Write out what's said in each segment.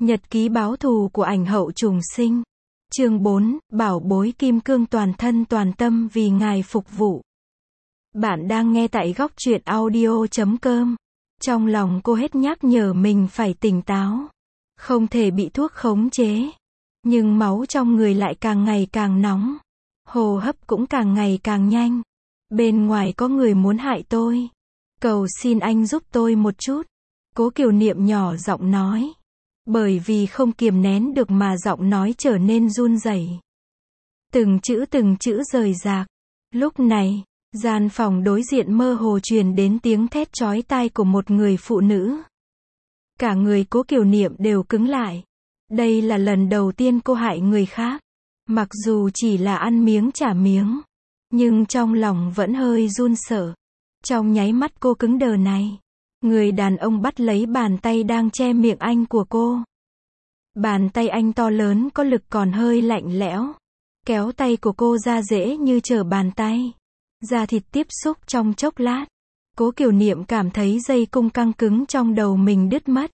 Nhật ký báo thù của ảnh hậu trùng sinh. Chương 4, bảo bối kim cương toàn thân toàn tâm vì ngài phục vụ. Bạn đang nghe tại góc truyện audio.com. Trong lòng cô hết nhắc nhở mình phải tỉnh táo. Không thể bị thuốc khống chế. Nhưng máu trong người lại càng ngày càng nóng. Hô hấp cũng càng ngày càng nhanh. Bên ngoài có người muốn hại tôi. Cầu xin anh giúp tôi một chút. Cố Kiều Niệm nhỏ giọng nói. Bởi vì không kiềm nén được mà giọng nói trở nên run rẩy. Từng chữ rời rạc. Lúc này, gian phòng đối diện mơ hồ truyền đến tiếng thét chói tai của một người phụ nữ. Cả người Cố Kiều Niệm đều cứng lại. Đây là lần đầu tiên cô hại người khác. Mặc dù chỉ là ăn miếng trả miếng, nhưng trong lòng vẫn hơi run sợ. Trong nháy mắt cô cứng đờ này, người đàn ông bắt lấy bàn tay đang che miệng anh của cô. Bàn tay anh to lớn có lực còn hơi lạnh lẽo. Kéo tay của cô ra dễ như trở bàn tay. Da thịt tiếp xúc trong chốc lát. Cố Kiều Niệm cảm thấy dây cung căng cứng trong đầu mình đứt mất.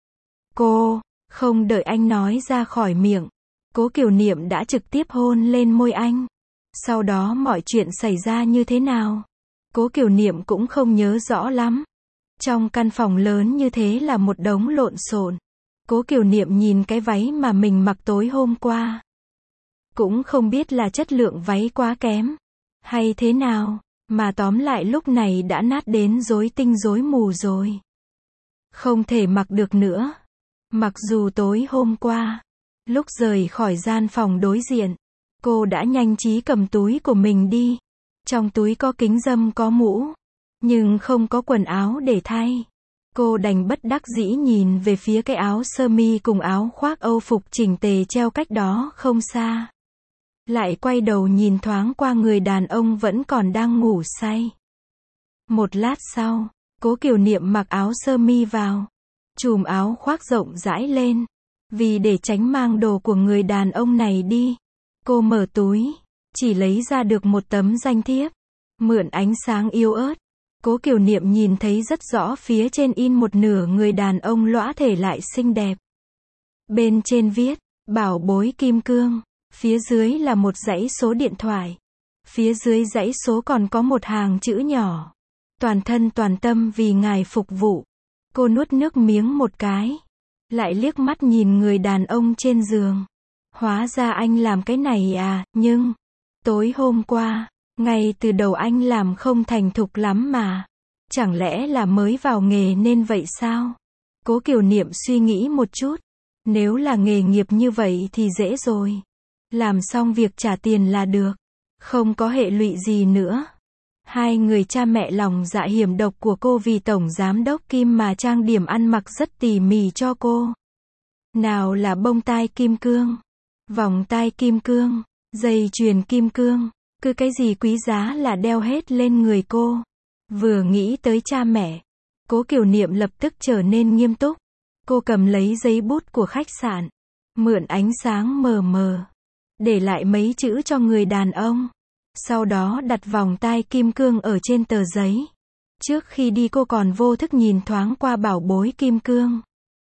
Cô, không đợi anh nói ra khỏi miệng. Cố Kiều Niệm đã trực tiếp hôn lên môi anh. Sau đó mọi chuyện xảy ra như thế nào? Cố Kiều Niệm cũng không nhớ rõ lắm. Trong căn phòng lớn như thế là một đống lộn xộn. Cố Kiều Niệm nhìn cái váy mà mình mặc tối hôm qua. Cũng không biết là chất lượng váy quá kém, hay thế nào, mà tóm lại lúc này đã nát đến rối tinh rối mù rồi. Không thể mặc được nữa. Mặc dù tối hôm qua, lúc rời khỏi gian phòng đối diện, cô đã nhanh trí cầm túi của mình đi. Trong túi có kính râm có mũ, nhưng không có quần áo để thay. Cô đành bất đắc dĩ nhìn về phía cái áo sơ mi cùng áo khoác Âu phục chỉnh tề treo cách đó không xa. Lại quay đầu nhìn thoáng qua người đàn ông vẫn còn đang ngủ say. Một lát sau, Cố Kiều Niệm mặc áo sơ mi vào, chùm áo khoác rộng rãi lên. Vì để tránh mang đồ của người đàn ông này đi, cô mở túi, chỉ lấy ra được một tấm danh thiếp. Mượn ánh sáng yếu ớt, Cố Kiều Niệm nhìn thấy rất rõ phía trên in một nửa người đàn ông lõa thể lại xinh đẹp. Bên trên viết, bảo bối kim cương. Phía dưới là một dãy số điện thoại. Phía dưới dãy số còn có một hàng chữ nhỏ. Toàn thân toàn tâm vì ngài phục vụ. Cô nuốt nước miếng một cái. Lại liếc mắt nhìn người đàn ông trên giường. Hóa ra anh làm cái này à, nhưng tối hôm qua, ngay từ đầu anh làm không thành thục lắm mà. Chẳng lẽ là mới vào nghề nên vậy sao? Cố Kiều Niệm suy nghĩ một chút. Nếu là nghề nghiệp như vậy thì dễ rồi. Làm xong việc trả tiền là được. Không có hệ lụy gì nữa. Hai người cha mẹ lòng dạ hiểm độc của cô vì tổng giám đốc Kim mà trang điểm ăn mặc rất tỉ mỉ cho cô. Nào là bông tai kim cương, vòng tai kim cương, dây chuyền kim cương, cứ cái gì quý giá là đeo hết lên người cô. Vừa nghĩ tới cha mẹ, Cố Kiều Niệm lập tức trở nên nghiêm túc. Cô cầm lấy giấy bút của khách sạn, mượn ánh sáng mờ mờ, để lại mấy chữ cho người đàn ông. Sau đó đặt vòng tai kim cương ở trên tờ giấy. Trước khi đi cô còn vô thức nhìn thoáng qua bảo bối kim cương.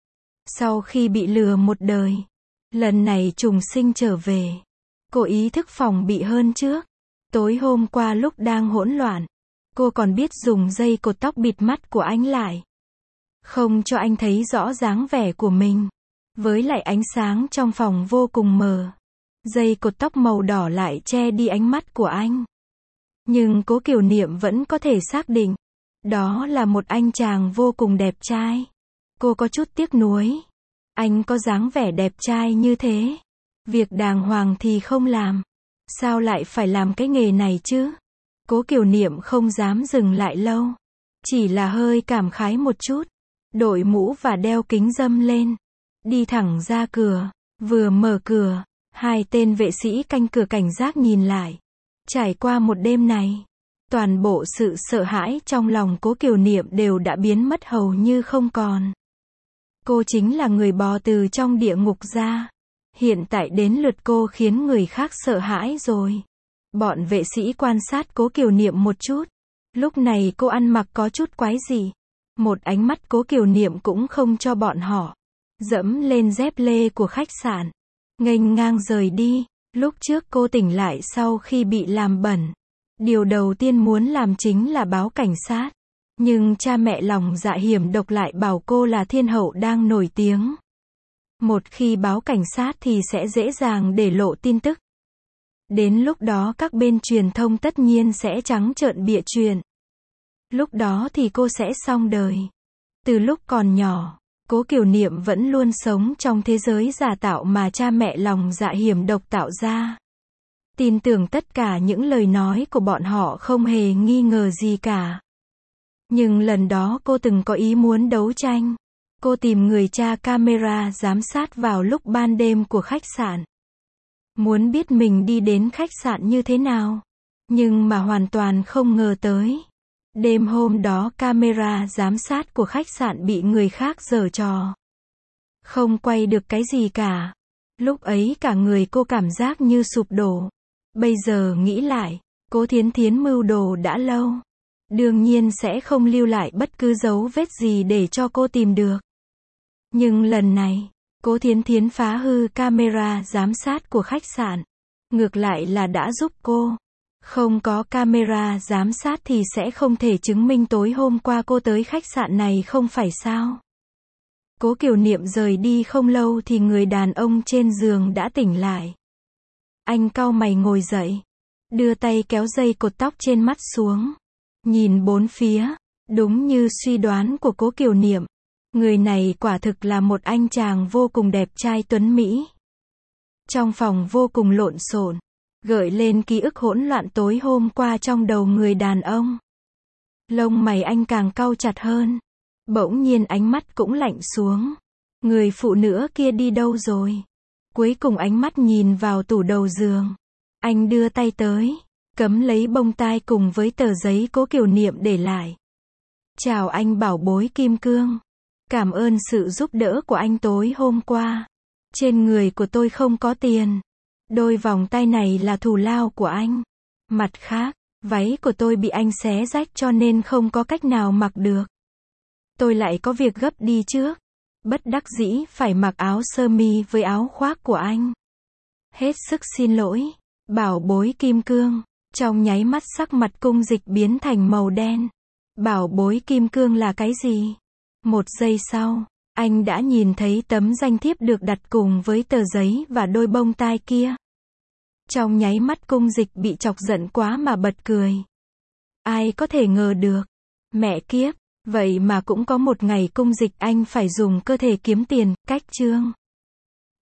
Sau khi bị lừa một đời, lần này trùng sinh trở về, cô ý thức phòng bị hơn trước. Tối hôm qua lúc đang hỗn loạn, cô còn biết dùng dây cột tóc bịt mắt của anh lại, không cho anh thấy rõ dáng vẻ của mình. Với lại ánh sáng trong phòng vô cùng mờ, dây cột tóc màu đỏ lại che đi ánh mắt của anh. Nhưng Cố Kiều Niệm vẫn có thể xác định, đó là một anh chàng vô cùng đẹp trai. Cô có chút tiếc nuối. Anh có dáng vẻ đẹp trai như thế, việc đàng hoàng thì không làm, sao lại phải làm cái nghề này chứ? Cố Kiều Niệm không dám dừng lại lâu, chỉ là hơi cảm khái một chút, đội mũ và đeo kính râm lên, đi thẳng ra cửa. Vừa mở cửa, hai tên vệ sĩ canh cửa cảnh giác nhìn lại. Trải qua một đêm này, toàn bộ sự sợ hãi trong lòng Cố Kiều Niệm đều đã biến mất hầu như không còn. Cô chính là người bò từ trong địa ngục ra. Hiện tại đến lượt cô khiến người khác sợ hãi rồi. Bọn vệ sĩ quan sát Cố Kiều Niệm một chút. Lúc này cô ăn mặc có chút quái dị. Một ánh mắt Cố Kiều Niệm cũng không cho bọn họ. dẫm lên dép lê của khách sạn, nghênh ngang rời đi. Lúc trước cô tỉnh lại sau khi bị làm bẩn. Điều đầu tiên muốn làm chính là báo cảnh sát. Nhưng cha mẹ lòng dạ hiểm độc lại bảo cô là thiên hậu đang nổi tiếng. Một khi báo cảnh sát thì sẽ dễ dàng để lộ tin tức. Đến lúc đó các bên truyền thông tất nhiên sẽ trắng trợn bịa chuyện. Lúc đó thì cô sẽ xong đời. Từ lúc còn nhỏ, Cố Kiều Niệm vẫn luôn sống trong thế giới giả tạo mà cha mẹ lòng dạ hiểm độc tạo ra. Tin tưởng tất cả những lời nói của bọn họ không hề nghi ngờ gì cả. Nhưng lần đó cô từng có ý muốn đấu tranh. Cô tìm người tra camera giám sát vào lúc ban đêm của khách sạn. Muốn biết mình đi đến khách sạn như thế nào. Nhưng mà hoàn toàn không ngờ tới. Đêm hôm đó camera giám sát của khách sạn bị người khác giở trò. Không quay được cái gì cả. Lúc ấy cả người cô cảm giác như sụp đổ. Bây giờ nghĩ lại, Cố Thiến Thiến mưu đồ đã lâu. Đương nhiên sẽ không lưu lại bất cứ dấu vết gì để cho cô tìm được. Nhưng lần này, Cố Thiến Thiến phá hư camera giám sát của khách sạn. Ngược lại là đã giúp cô. Không có camera giám sát thì sẽ không thể chứng minh tối hôm qua cô tới khách sạn này không phải sao. Cố Kiều Niệm rời đi không lâu thì người đàn ông trên giường đã tỉnh lại. Anh cau mày ngồi dậy. Đưa tay kéo dây cột tóc trên mắt xuống. Nhìn bốn phía. Đúng như suy đoán của Cố Kiều Niệm. Người này quả thực là một anh chàng vô cùng đẹp trai tuấn Mỹ. Trong phòng vô cùng lộn xộn. Gợi lên ký ức hỗn loạn tối hôm qua trong đầu người đàn ông. Lông mày anh càng cau chặt hơn. Bỗng nhiên ánh mắt cũng lạnh xuống. Người phụ nữ kia đi đâu rồi? Cuối cùng ánh mắt nhìn vào tủ đầu giường. Anh đưa tay tới, cấm lấy bông tai cùng với tờ giấy Cố Kiều Niệm để lại. Chào anh bảo bối kim cương. Cảm ơn sự giúp đỡ của anh tối hôm qua. Trên người của tôi không có tiền. Đôi vòng tay này là thù lao của anh. Mặt khác, váy của tôi bị anh xé rách cho nên không có cách nào mặc được. Tôi lại có việc gấp đi trước. Bất đắc dĩ phải mặc áo sơ mi với áo khoác của anh. Hết sức xin lỗi, bảo bối kim cương. Trong nháy mắt sắc mặt Cung Dịch biến thành màu đen. Bảo bối kim cương là cái gì? Một giây sau, anh đã nhìn thấy tấm danh thiếp được đặt cùng với tờ giấy và đôi bông tai kia. Trong nháy mắt Cung Dịch bị chọc giận quá mà bật cười. Ai có thể ngờ được. Mẹ kiếp, vậy mà cũng có một ngày Cung Dịch anh phải dùng cơ thể kiếm tiền, cách chương.